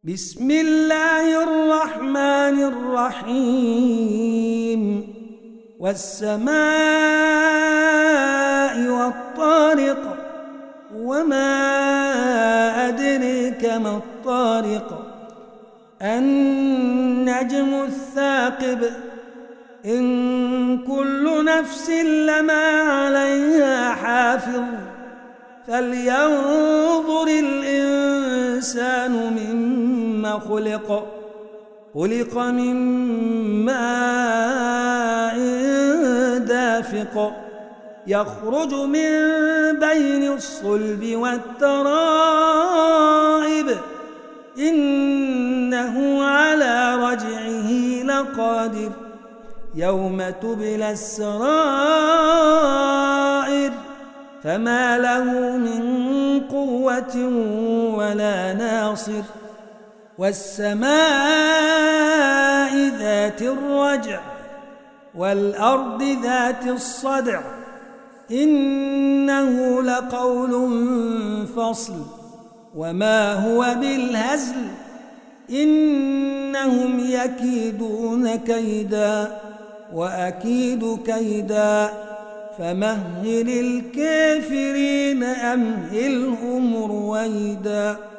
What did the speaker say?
بسم الله الرحمن الرحيم والسماء والطارق وما أدريك ما الطارق النجم الثاقب إن كل نفس لما عليها حافظ فلينظر الإنسان مما خلق من ماء دافق يخرج من بين الصلب والترائب إنه على رجعه لقادر يوم تبلى السرائر فما له من قوة ولا ناصر والسماء ذات الرجع والأرض ذات الصدع إنه لقول فصل وما هو بالهزل إنهم يكيدون كيدا وأكيد كيدا فمهل الكافرين أمهلهم رويدا.